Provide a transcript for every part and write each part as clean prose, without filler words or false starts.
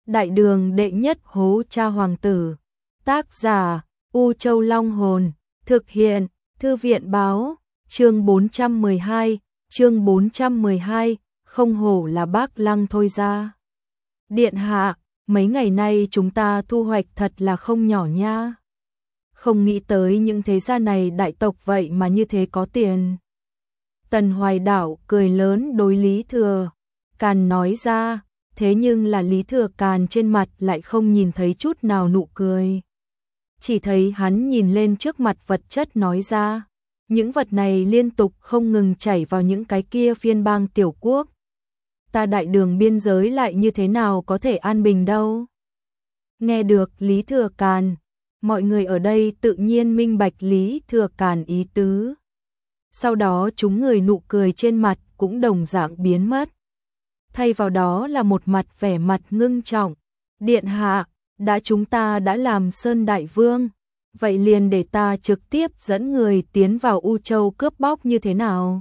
Đại đường đệ nhất hố cha hoàng tử. Tác giả U Châu Long Hồn. Thực hiện Thư viện báo. Chương 412. Chương 412. Không hổ là Bác Lăng thôi ra. Điện hạ, mấy ngày nay chúng ta thu hoạch thật là không nhỏ nha. Không nghĩ tới những thế gia này đại tộc vậy mà như thế có tiền. Tần Hoài Đảo cười lớn đối Lý Thừa Càn nói ra, thế nhưng là Lý Thừa Càn trên mặt lại không nhìn thấy chút nào nụ cười. Chỉ thấy hắn nhìn lên trước mặt vật chất nói ra, những vật này liên tục không ngừng chảy vào những cái kia phiên bang tiểu quốc. Ta đại đường biên giới lại như thế nào có thể an bình đâu. Nghe được Lý Thừa Càn, mọi người ở đây tự nhiên minh bạch Lý Thừa Càn ý tứ. Sau đó chúng người nụ cười trên mặt cũng đồng dạng biến mất. Thay vào đó là một mặt vẻ mặt ngưng trọng. Điện hạ, chúng ta đã làm Sơn Đại Vương, vậy liền để ta trực tiếp dẫn người tiến vào U Châu cướp bóc như thế nào?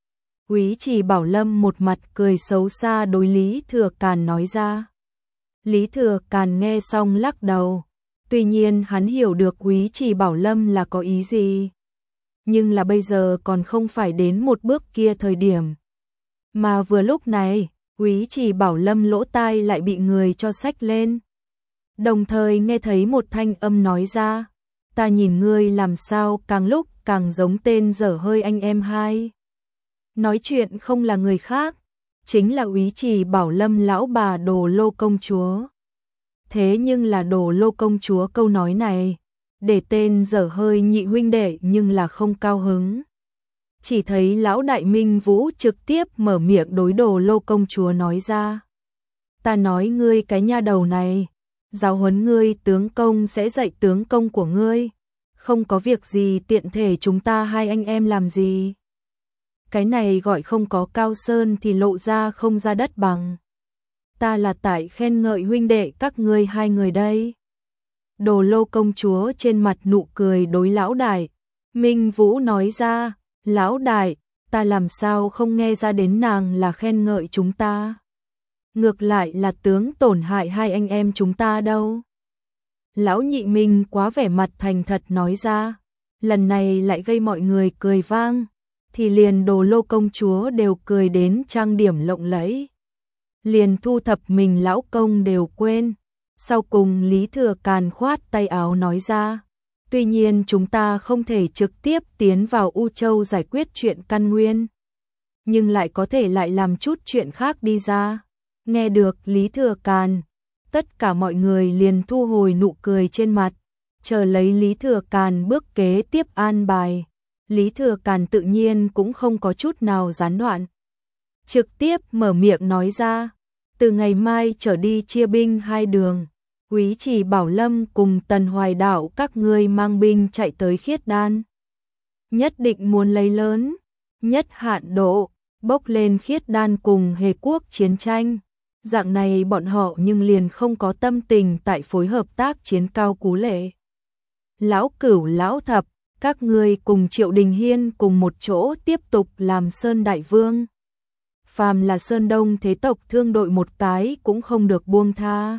Úy Trì Bảo Lâm một mặt cười xấu xa đối Lý Thừa Càn nói ra. Lý Thừa Càn nghe xong lắc đầu. Tuy nhiên hắn hiểu được Úy Trì Bảo Lâm là có ý gì. Nhưng là bây giờ còn không phải đến một bước kia thời điểm. Mà vừa lúc này, Úy Trì Bảo Lâm lỗ tai lại bị người cho xách lên. Đồng thời nghe thấy một thanh âm nói ra, ta nhìn ngươi làm sao càng lúc càng giống tên dở hơi anh em hai. Nói chuyện không là người khác, chính là Úy Trì Bảo Lâm lão bà Đồ Lô công chúa. Thế nhưng là Đồ Lô công chúa câu nói này, để tên dở hơi nhị huynh đệ nhưng là không cao hứng. Chỉ thấy lão đại Minh Vũ trực tiếp mở miệng đối Đồ Lô công chúa nói ra. Ta nói ngươi cái nha đầu này, giáo huấn ngươi tướng công sẽ dạy tướng công của ngươi. Không có việc gì tiện thể chúng ta hai anh em làm gì. Cái này gọi không có cao sơn thì lộ ra không ra đất bằng. Ta là tại khen ngợi huynh đệ các ngươi hai người đây. Đồ Lô công chúa trên mặt nụ cười đối lão đại Minh Vũ nói ra, lão đại, ta làm sao không nghe ra đến nàng là khen ngợi chúng ta. Ngược lại là tướng tổn hại hai anh em chúng ta đâu. Lão nhị Minh quá vẻ mặt thành thật nói ra, lần này lại gây mọi người cười vang, thì liền Đồ Lô công chúa đều cười đến trang điểm lộng lẫy. Liền thu thập mình lão công đều quên. Sau cùng Lý Thừa Càn khoát tay áo nói ra, tuy nhiên chúng ta không thể trực tiếp tiến vào U Châu giải quyết chuyện căn nguyên, nhưng lại có thể lại làm chút chuyện khác đi ra. Nghe được Lý Thừa Càn, tất cả mọi người liền thu hồi nụ cười trên mặt, chờ lấy Lý Thừa Càn bước kế tiếp an bài. Lý Thừa Càn tự nhiên cũng không có chút nào gián đoạn, trực tiếp mở miệng nói ra, từ ngày mai trở đi chia binh hai đường. Úy Trì Bảo Lâm cùng Tần Hoài Đảo các ngươi mang binh chạy tới Khiết Đan. Nhất định muốn lấy lớn, nhất hạn độ, bốc lên Khiết Đan cùng Hề Quốc chiến tranh. Dạng này bọn họ nhưng liền không có tâm tình tại phối hợp tác chiến cao cú lệ. Lão Cửu lão Thập, các ngươi cùng Triệu Đình Hiên cùng một chỗ tiếp tục làm Sơn Đại Vương. Phàm là Sơn Đông thế tộc thương đội một cái cũng không được buông tha.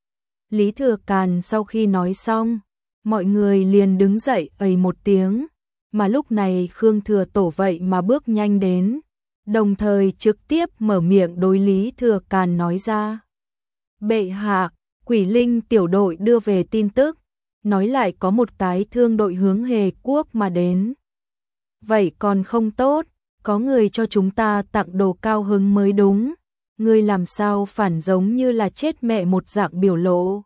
Lý Thừa Càn sau khi nói xong, mọi người liền đứng dậy ầy một tiếng, mà lúc này Khương Thừa Tổ vậy mà bước nhanh đến, đồng thời trực tiếp mở miệng đối Lý Thừa Càn nói ra. Bệ hạ, Quỷ Linh tiểu đội đưa về tin tức, nói lại có một cái thương đội hướng Hề Quốc mà đến. Vậy còn không tốt, có người cho chúng ta tặng đồ cao hứng mới đúng. Ngươi làm sao phản giống như là chết mẹ một dạng biểu lộ.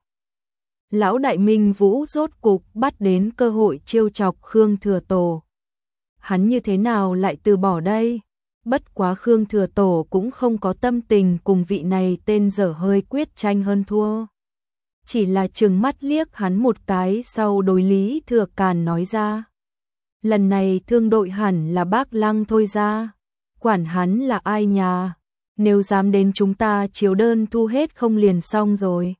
Lão đại Minh Vũ rốt cục bắt đến cơ hội trêu chọc Khương Thừa Tổ. Hắn như thế nào lại từ bỏ đây? Bất quá Khương Thừa Tổ cũng không có tâm tình cùng vị này tên dở hơi quyết tranh hơn thua. Chỉ là trừng mắt liếc hắn một cái sau đối Lý Thừa Càn nói ra. Lần này thương đội hẳn là Bác Lăng thôi ra. Quản hắn là ai nhà? Nếu dám đến chúng ta chiếu đơn thu hết không liền xong rồi.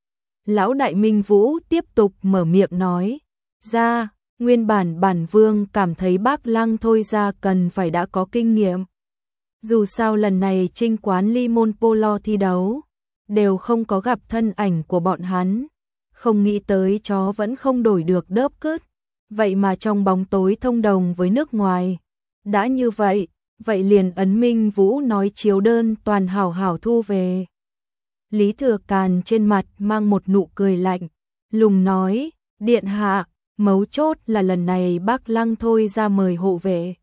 Lão đại Minh Vũ tiếp tục mở miệng nói ra, nguyên bản vương cảm thấy Bác Lăng thôi ra cần phải đã có kinh nghiệm. Dù sao lần này Trinh Quán Ly Môn Polo thi đấu, đều không có gặp thân ảnh của bọn hắn. Không nghĩ tới chó vẫn không đổi được đớp cứt, vậy mà trong bóng tối thông đồng với nước ngoài. Đã như vậy, vậy liền ấn Minh Vũ nói chiếu đơn toàn hảo hảo thu về. Lý Thừa Càn trên mặt mang một nụ cười lạnh, lùng nói, điện hạ, mấu chốt là lần này bác Lăng thôi ra mời hộ vệ.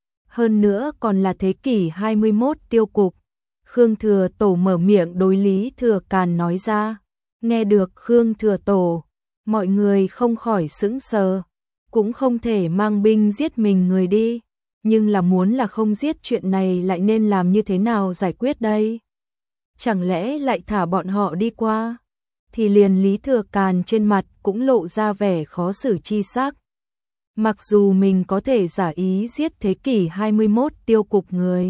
Hơn nữa còn là thế kỷ 21 tiêu cục. Khương Thừa Tổ mở miệng đối Lý Thừa Càn nói ra. Nghe được Khương Thừa Tổ, mọi người không khỏi sững sờ, cũng không thể mang binh giết mình người đi, nhưng là muốn là không giết chuyện này lại nên làm như thế nào giải quyết đây? Chẳng lẽ lại thả bọn họ đi qua? Thì liền Lý Thừa Càn trên mặt cũng lộ ra vẻ khó xử chi sắc. Mặc dù mình có thể giả ý giết thế kỷ 21 tiêu cục người,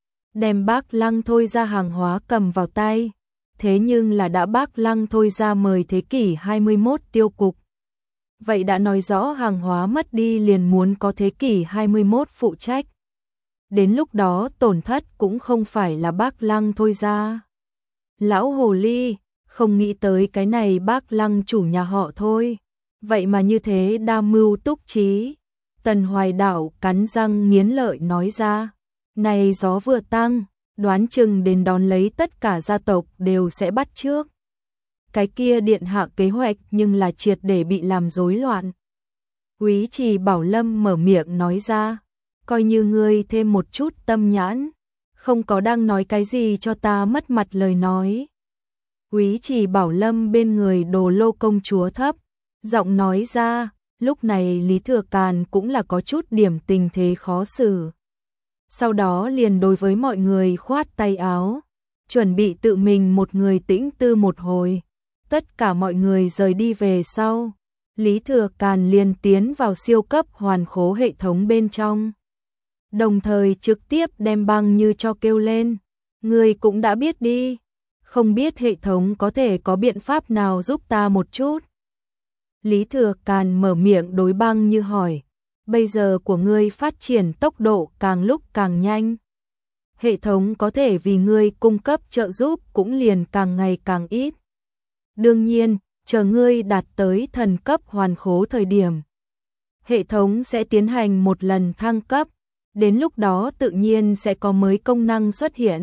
đem bác Lăng thôi ra hàng hóa cầm vào tay, thế nhưng là đã bác Lăng thôi ra mời thế kỷ 21 tiêu cục. Vậy đã nói rõ hàng hóa mất đi liền muốn có thế kỷ 21 phụ trách. Đến lúc đó tổn thất cũng không phải là bác Lăng thôi ra. Lão hồ ly, không nghĩ tới cái này bác Lăng chủ nhà họ thôi. Vậy mà như thế đa mưu túc trí. Tần Hoài Đạo cắn răng nghiến lợi nói ra. Này gió vừa tăng, đoán chừng đến đón lấy tất cả gia tộc đều sẽ bắt trước. Cái kia điện hạ kế hoạch nhưng là triệt để bị làm rối loạn. Quý Trì Bảo Lâm mở miệng nói ra. Coi như ngươi thêm một chút tâm nhãn, không có đang nói cái gì cho ta mất mặt lời nói. Quý Trì Bảo Lâm bên người Đồ Lô công chúa thấp giọng nói ra. Lúc này Lý Thừa Càn cũng là có chút điểm tình thế khó xử. Sau đó liền đối với mọi người khoát tay áo, chuẩn bị tự mình một người tĩnh tư một hồi. Tất cả mọi người rời đi về sau, Lý Thừa Càn liền tiến vào siêu cấp hoàn khố hệ thống bên trong. Đồng thời trực tiếp đem Băng Như cho kêu lên. Người cũng đã biết đi, không biết hệ thống có thể có biện pháp nào giúp ta một chút. Lý Thừa Càn mở miệng đối Băng Như hỏi. Bây giờ của ngươi phát triển tốc độ càng lúc càng nhanh. Hệ thống có thể vì ngươi cung cấp trợ giúp cũng liền càng ngày càng ít. Đương nhiên, chờ ngươi đạt tới thần cấp hoàn khố thời điểm, hệ thống sẽ tiến hành một lần thăng cấp, đến lúc đó tự nhiên sẽ có mới công năng xuất hiện.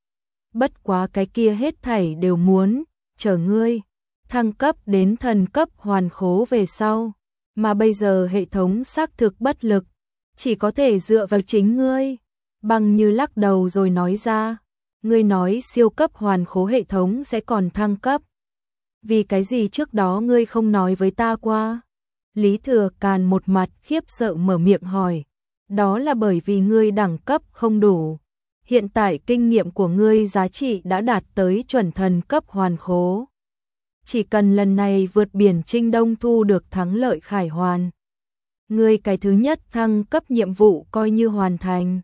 Bất quá cái kia hết thảy đều muốn chờ ngươi thăng cấp đến thần cấp hoàn khố về sau, mà bây giờ hệ thống xác thực bất lực, chỉ có thể dựa vào chính ngươi. Băng Như lắc đầu rồi nói ra, ngươi nói siêu cấp hoàn khố hệ thống sẽ còn thăng cấp. Vì cái gì trước đó ngươi không nói với ta qua? Lý Thừa Càn một mặt khiếp sợ mở miệng hỏi. Đó là bởi vì ngươi đẳng cấp không đủ. Hiện tại kinh nghiệm của ngươi giá trị đã đạt tới chuẩn thần cấp hoàn khố. Chỉ cần lần này vượt biển Trinh Đông thu được thắng lợi khải hoàn, ngươi cái thứ nhất thăng cấp nhiệm vụ coi như hoàn thành.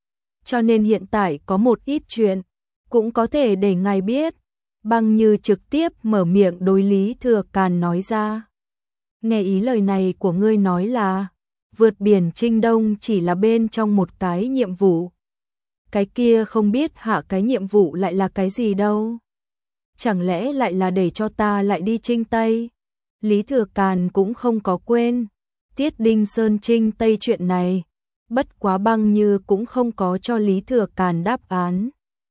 Cho nên hiện tại có một ít chuyện cũng có thể để ngài biết. Băng Như trực tiếp mở miệng đối Lý Thừa Càn nói ra. Nghe ý lời này của ngươi nói là vượt biển Trinh Đông chỉ là bên trong một cái nhiệm vụ. Cái kia không biết hạ cái nhiệm vụ lại là cái gì đâu. Chẳng lẽ lại là để cho ta lại đi Trinh Tây? Lý Thừa Càn cũng không có quên Tiết Đinh Sơn Trinh Tây chuyện này. Bất quá Băng Như cũng không có cho Lý Thừa Càn đáp án.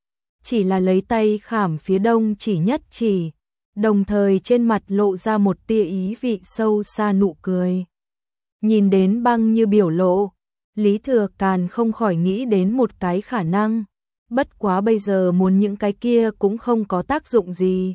Chỉ là lấy tay khảm phía đông chỉ nhất chỉ, đồng thời trên mặt lộ ra một tia ý vị sâu xa nụ cười. Nhìn đến Băng Như biểu lộ, Lý Thừa Càn không khỏi nghĩ đến một cái khả năng. Bất quá bây giờ muốn những cái kia cũng không có tác dụng gì.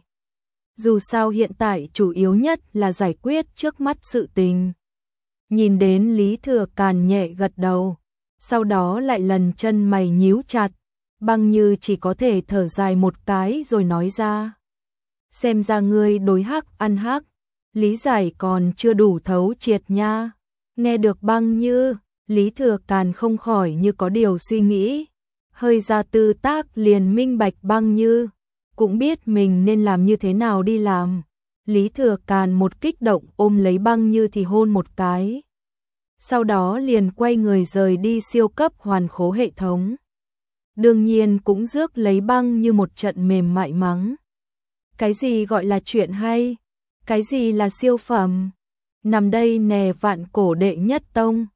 Dù sao hiện tại chủ yếu nhất là giải quyết trước mắt sự tình. Nhìn đến Lý Thừa Càn nhẹ gật đầu, sau đó lại lần chân mày nhíu chặt. Băng Như chỉ có thể thở dài một cái rồi nói ra. Xem ra ngươi đối hắc ăn hắc, lý giải còn chưa đủ thấu triệt nha. Nghe được Băng Như, Lý Thừa Càn không khỏi như có điều suy nghĩ. Hơi ra tư tác liền minh bạch Băng Như, cũng biết mình nên làm như thế nào đi làm. Lý Thừa Càn một kích động ôm lấy Băng Như thì hôn một cái. Sau đó liền quay người rời đi siêu cấp hoàn khố hệ thống. Đương nhiên cũng rước lấy Băng Như một trận mềm mại mắng. Cái gì gọi là chuyện hay? Cái gì là siêu phẩm? Nằm đây nè vạn cổ đệ nhất tông.